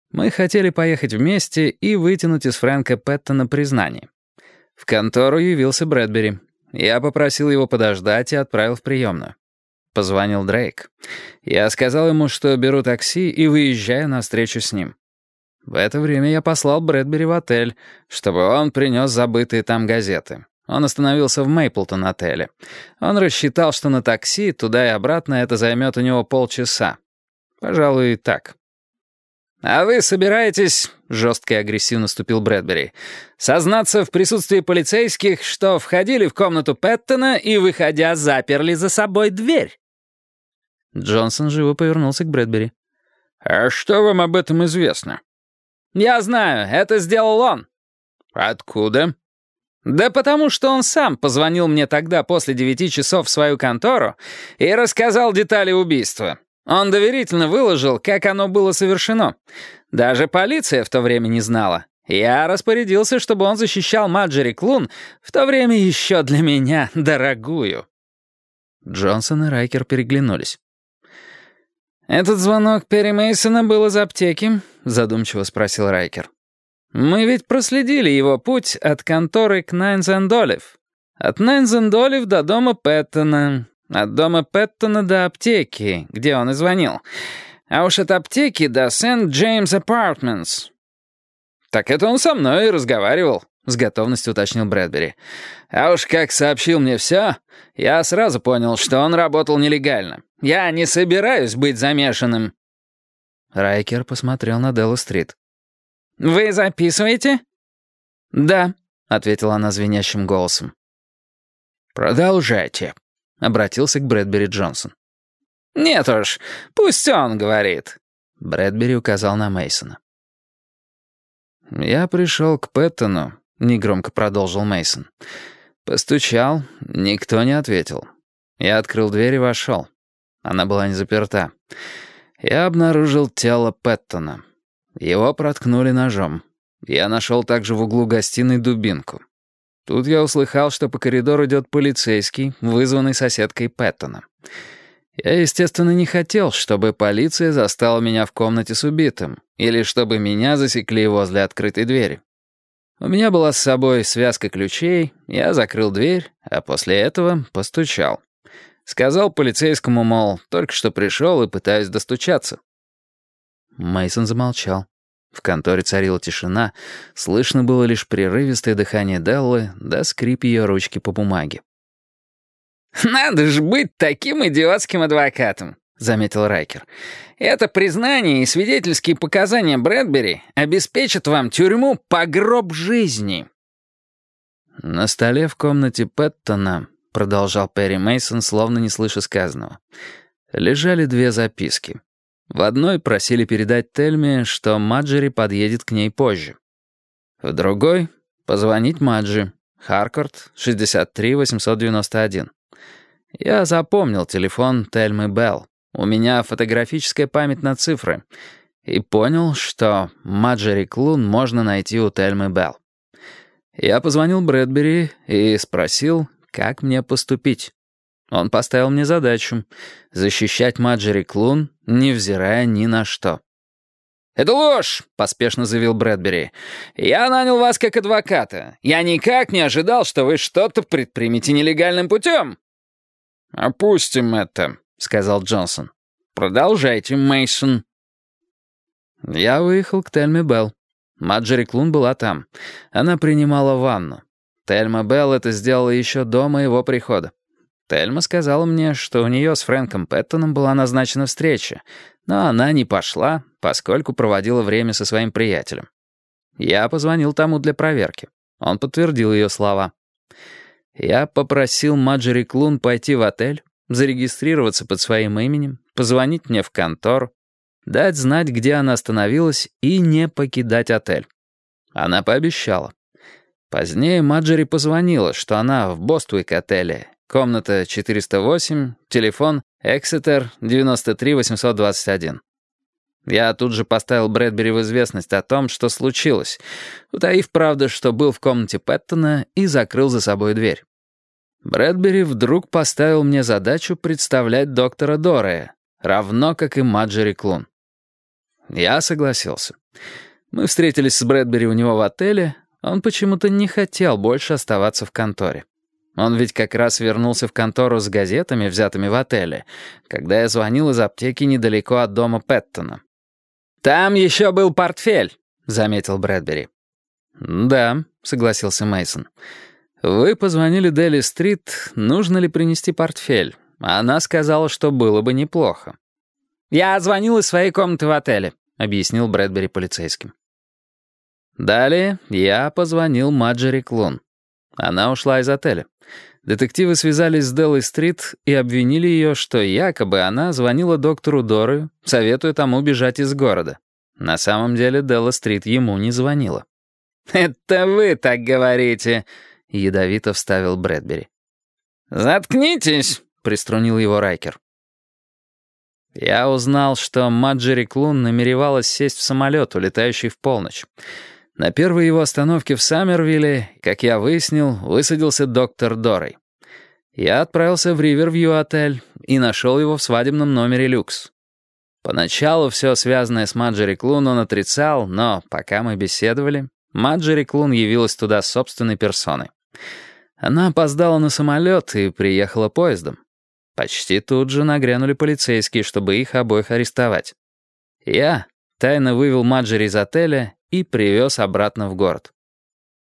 Мы хотели поехать вместе и вытянуть из Фрэнка Пэттона признание. В контору явился Брэдбери. Я попросил его подождать и отправил в приемную. Позвонил Дрейк. Я сказал ему, что беру такси и выезжаю на встречу с ним. В это время я послал Брэдбери в отель, чтобы он принес забытые там газеты. Он остановился в Мейплтон-отеле. Он рассчитал, что на такси туда и обратно это займет у него полчаса. Пожалуй, так. «А вы собираетесь, — жестко и агрессивно ступил Брэдбери, — сознаться в присутствии полицейских, что входили в комнату Пэттона и, выходя, заперли за собой дверь?» Джонсон живо повернулся к Брэдбери. «А что вам об этом известно?» «Я знаю, это сделал он». «Откуда?» «Да потому что он сам позвонил мне тогда после 9 часов в свою контору и рассказал детали убийства. Он доверительно выложил, как оно было совершено. Даже полиция в то время не знала. Я распорядился, чтобы он защищал Марджери Клун, в то время еще для меня дорогую». Джонсон и Райкер переглянулись. «Этот звонок Перри Мейсона был из аптеки?» — задумчиво спросил Райкер. «Мы ведь проследили его путь от конторы к Найнс энд Олив. От Найнс энд Олив до дома Пэттона. От дома Пэттона до аптеки, где он и звонил. А уж от аптеки до Сент-Джеймс Апартментс». «Так это он со мной и разговаривал», — с готовностью уточнил Брэдбери. «А уж как сообщил мне все, я сразу понял, что он работал нелегально. Я не собираюсь быть замешанным». Райкер посмотрел на Делла-стрит. «Вы записываете?» «Да», — ответила она звенящим голосом. «Продолжайте», — обратился к Брэдбери Джонсон. «Нет уж, пусть он говорит», — Брэдбери указал на Мейсона. «Я пришел к Пэттону», — негромко продолжил Мейсон. Постучал, никто не ответил. Я открыл дверь и вошел. Она была не заперта. Я обнаружил тело Пэттона. Его проткнули ножом. Я нашел также в углу гостиной дубинку. Тут я услыхал, что по коридору идет полицейский, вызванный соседкой Пэттона. Я, естественно, не хотел, чтобы полиция застала меня в комнате с убитым, или чтобы меня засекли возле открытой двери. У меня была с собой связка ключей, я закрыл дверь, а после этого постучал. Сказал полицейскому, мол, только что пришел и пытаюсь достучаться. Мейсон замолчал. В конторе царила тишина, слышно было лишь прерывистое дыхание Деллы да скрип ее ручки по бумаге. «Надо ж быть таким идиотским адвокатом», — заметил Райкер. «Это признание и свидетельские показания Брэдбери обеспечат вам тюрьму по гроб жизни». «На столе в комнате Пэттона», — продолжал Перри Мейсон, словно не слыша сказанного, — лежали 2 записки. В одной просили передать Тельме, что Марджери подъедет к ней позже. В другой — позвонить Марджи, Харкорт, 63 891. Я запомнил телефон Тельмы Белл. У меня фотографическая память на цифры. И понял, что Марджери Клун можно найти у Тельмы Белл. Я позвонил Брэдбери и спросил, как мне поступить. Он поставил мне задачу — защищать Марджери Клун, невзирая ни на что. «Это ложь!» — поспешно заявил Брэдбери. «Я нанял вас как адвоката. Я никак не ожидал, что вы что-то предпримете нелегальным путем». «Опустим это», — сказал Джонсон. «Продолжайте, Мейсон». Я выехал к Тельме Белл. Марджери Клун была там. Она принимала ванну. Тельма Белл это сделала еще до моего прихода. Тельма сказала мне, что у нее с Фрэнком Пэттоном была назначена встреча, но она не пошла, поскольку проводила время со своим приятелем. Я позвонил тому для проверки. Он подтвердил ее слова. Я попросил Марджери Клун пойти в отель, зарегистрироваться под своим именем, позвонить мне в контору, дать знать, где она остановилась, и не покидать отель. Она пообещала. Позднее Марджери позвонила, что она в Боствик-отеле, комната 408, телефон Эксетер 93 821. Я тут же поставил Брэдбери в известность о том, что случилось, утаив, правда, что был в комнате Пэттона и закрыл за собой дверь. Брэдбери вдруг поставил мне задачу представлять доктора Дорея, равно как и Марджери Клун. Я согласился. Мы встретились с Брэдбери у него в отеле. Он почему-то не хотел больше оставаться в конторе. Он ведь как раз вернулся в контору с газетами, взятыми в отеле, когда я звонил из аптеки недалеко от дома Пэттона. «Там еще был портфель», — заметил Брэдбери. «Да», — согласился Мейсон. «Вы позвонили Дели-стрит, нужно ли принести портфель. Она сказала, что было бы неплохо». «Я звонил из своей комнаты в отеле», — объяснил Брэдбери полицейским. Далее я позвонил Маджери Клун. Она ушла из отеля. Детективы связались с Делой-стрит и обвинили ее, что якобы она звонила доктору Дорою, советуя тому бежать из города. На самом деле Делла-стрит ему не звонила. «Это вы так говорите», — ядовито вставил Брэдбери. «Заткнитесь», — приструнил его Райкер. Я узнал, что Маджери Клун намеревалась сесть в самолет, улетающий в полночь. На первой его остановке в Саммервилле, как я выяснил, высадился доктор Дорой. Я отправился в Ривервью-отель и нашел его в свадебном номере «Люкс». Поначалу все связанное с Маджери Клун он отрицал, но пока мы беседовали, Маджери Клун явилась туда собственной персоной. Она опоздала на самолет и приехала поездом. Почти тут же нагрянули полицейские, чтобы их обоих арестовать. Я тайно вывел Маджери из отеля и привез обратно в город.